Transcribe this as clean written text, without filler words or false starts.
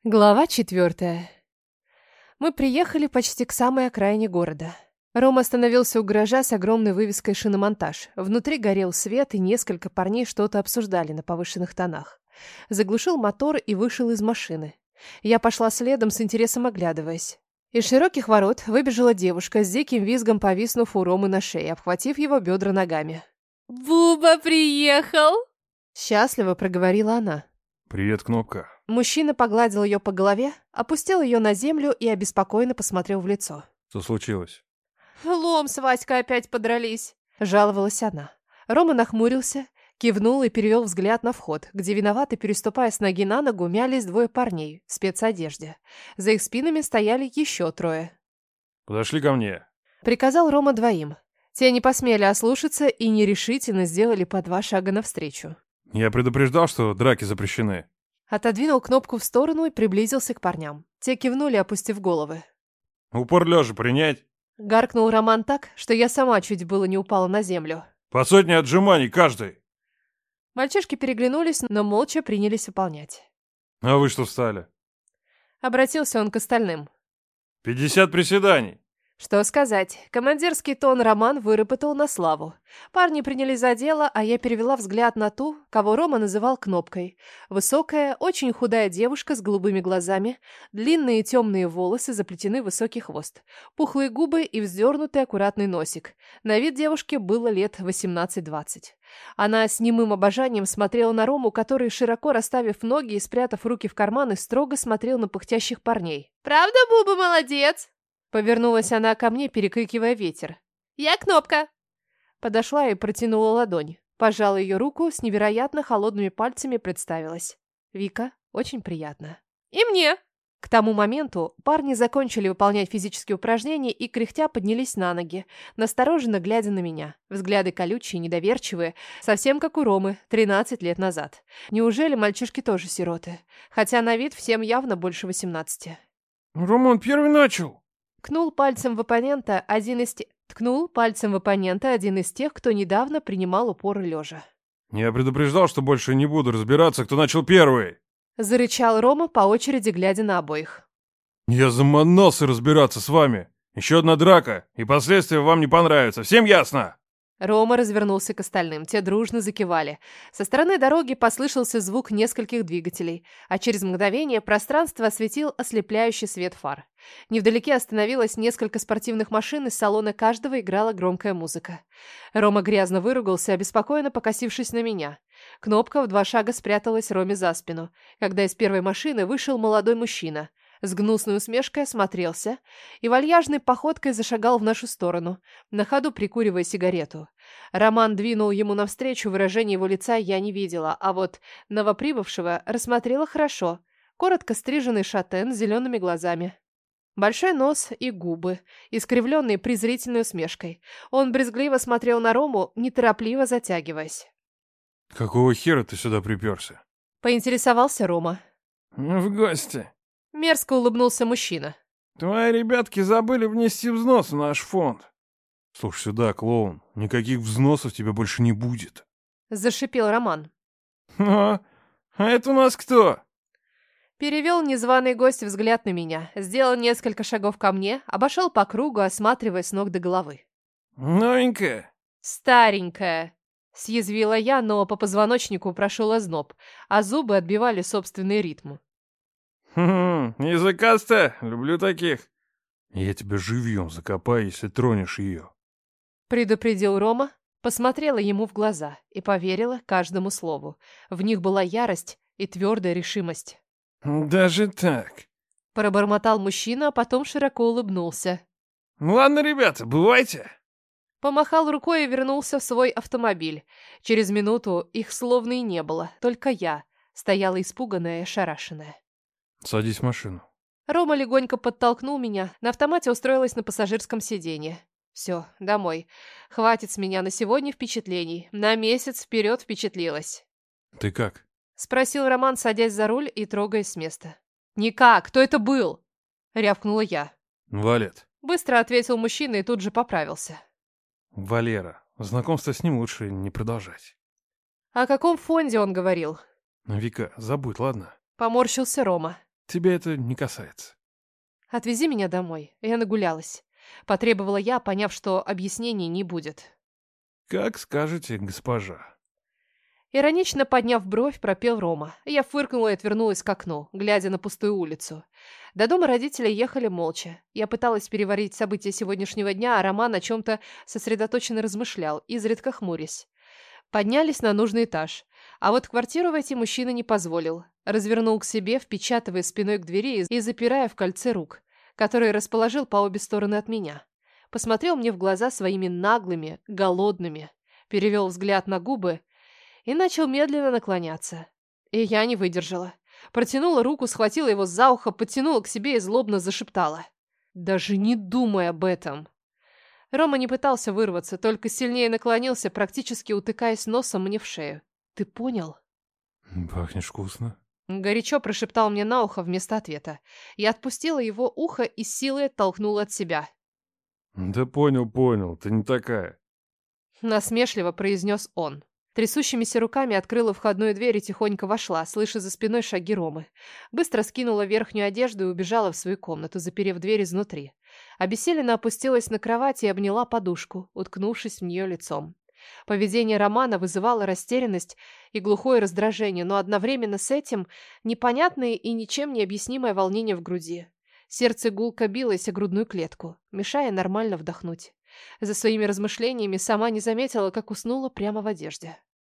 Глава 4. Мы приехали почти к самой окраине города. Рома остановился у гаража с огромной вывеской «Шиномонтаж». Внутри горел свет, и несколько парней что-то обсуждали на повышенных тонах. Заглушил мотор и вышел из машины. Я пошла следом, с интересом оглядываясь. Из широких ворот выбежала девушка, с диким визгом повиснув у Ромы на шее, обхватив его бедра ногами. «Буба приехал!» Счастливо проговорила она. «Привет, Кнопка». Мужчина погладил ее по голове, опустил ее на землю и обеспокоенно посмотрел в лицо. Что случилось? Лом с Васькой опять подрались. Жаловалась она. Рома нахмурился, кивнул и перевел взгляд на вход, где, виновато переступая с ноги на ногу, мялись двое парней в спецодежде. За их спинами стояли еще трое. Подошли ко мне. Приказал Рома двоим. Те не посмели ослушаться и нерешительно сделали по 2 шага навстречу. Я предупреждал, что драки запрещены. Отодвинул Кнопку в сторону и приблизился к парням. Те кивнули, опустив головы. Упор лежа принять. Гаркнул Роман так, что я сама чуть было не упала на землю. По 100 отжиманий каждый. Мальчишки переглянулись, но молча принялись выполнять. А вы что встали? Обратился он к остальным. 50 приседаний. Что сказать, командирский тон Роман выработал на славу. Парни принялись за дело, а я перевела взгляд на ту, кого Рома называл Кнопкой. Высокая, очень худая девушка с голубыми глазами, длинные темные волосы заплетены в высокий хвост, пухлые губы и вздернутый аккуратный носик. На вид девушке было лет 18-20. Она с немым обожанием смотрела на Рому, который, широко расставив ноги и спрятав руки в карманы, строго смотрел на пыхтящих парней. «Правда, Буба молодец?» Повернулась она ко мне, перекрикивая ветер. «Я Кнопка!» Подошла и протянула ладонь. Пожала ее руку, с невероятно холодными пальцами представилась. Вика, очень приятно. «И мне!» К тому моменту парни закончили выполнять физические упражнения и, кряхтя, поднялись на ноги, настороженно глядя на меня. Взгляды колючие, недоверчивые, совсем как у Ромы 13 лет назад. Неужели мальчишки тоже сироты? Хотя на вид всем явно больше 18. Роман первый начал. Ткнул пальцем в оппонента один из тех, кто недавно принимал упор лежа. Я предупреждал, что больше не буду разбираться, кто начал первый. Зарычал Рома, по очереди глядя на обоих. Я заманался разбираться с вами. Еще одна драка, и последствия вам не понравятся. Всем ясно? Рома развернулся к остальным. Те дружно закивали. Со стороны дороги послышался звук нескольких двигателей, а через мгновение пространство осветил ослепляющий свет фар. Невдалеке остановилось несколько спортивных машин, из салона каждого играла громкая музыка. Рома грязно выругался, обеспокоенно покосившись на меня. Кнопка в 2 шага спряталась Роме за спину, когда из первой машины вышел молодой мужчина. С гнусной усмешкой осмотрелся и вальяжной походкой зашагал в нашу сторону, на ходу прикуривая сигарету. Роман двинул ему навстречу, выражение его лица я не видела, а вот новоприбывшего рассмотрела хорошо. Коротко стриженный шатен с зелеными глазами. Большой нос и губы, искривленные презрительной усмешкой. Он брезгливо смотрел на Рому, неторопливо затягиваясь. Какого хера ты сюда приперся? Поинтересовался Рома. В гости. Мерзко улыбнулся мужчина. Твои ребятки забыли внести взнос в наш фонд. Слушай сюда, клоун, никаких взносов тебе больше не будет. Зашипел Роман. А это у нас кто? Перевел незваный гость взгляд на меня, сделал несколько шагов ко мне, обошел по кругу, осматривая с ног до головы. Новенькая. Старенькая. Съязвила я, но по позвоночнику прошел озноб, а зубы отбивали собственный ритм. Языкастая, люблю таких. Я тебя живьем закопаю, если тронешь ее. Предупредил Рома, посмотрела ему в глаза и поверила каждому слову. В них была ярость и твердая решимость. Даже так? Пробормотал мужчина, а потом широко улыбнулся. Ладно, ребята, бывайте. Помахал рукой и вернулся в свой автомобиль. Через минуту их словно и не было, только я стояла испуганная и ошарашенная. Садись в машину. Рома легонько подтолкнул меня, на автомате устроилась на пассажирском сиденье. Все, домой. Хватит с меня на сегодня впечатлений. На месяц вперед впечатлилась. Ты как? Спросил Роман, садясь за руль и трогаясь с места. «Никак, кто это был?» Рявкнула я. Валет. Быстро ответил мужчина и тут же поправился. Валера. Знакомство с ним лучше не продолжать. О каком фонде он говорил? Вика, забудь, ладно? Поморщился Рома. Тебя это не касается. Отвези меня домой. Я нагулялась. Потребовала я, поняв, что объяснений не будет. Как скажете, госпожа. Иронично подняв бровь, пропел Рома. Я фыркнула и отвернулась к окну, глядя на пустую улицу. До дома родители ехали молча. Я пыталась переварить события сегодняшнего дня, а Роман о чем-то сосредоточенно размышлял, изредка хмурясь. Поднялись на нужный этаж. А вот квартиру войти мужчина не позволил. Развернул к себе, впечатывая спиной к двери и запирая в кольце рук, которые расположил по обе стороны от меня. Посмотрел мне в глаза своими наглыми, голодными, перевел взгляд на губы и начал медленно наклоняться. И я не выдержала. Протянула руку, схватила его за ухо, подтянула к себе и злобно зашептала. «Даже не думай об этом!» Рома не пытался вырваться, только сильнее наклонился, практически утыкаясь носом мне в шею. «Ты понял?» Пахнешь вкусно. Горячо прошептал мне на ухо вместо ответа. Я отпустила его ухо и с силой оттолкнула от себя. Да понял, ты не такая. Насмешливо произнес он. Трясущимися руками открыла входную дверь и тихонько вошла, слыша за спиной шаги Ромы. Быстро скинула верхнюю одежду и убежала в свою комнату, заперев дверь изнутри. Обессиленно опустилась на кровать и обняла подушку, уткнувшись в нее лицом. Поведение Романа вызывало растерянность и глухое раздражение, но одновременно с этим непонятное и ничем не объяснимое волнение в груди. Сердце гулко билось о грудную клетку, мешая нормально вдохнуть. За своими размышлениями сама не заметила, как уснула прямо в одежде.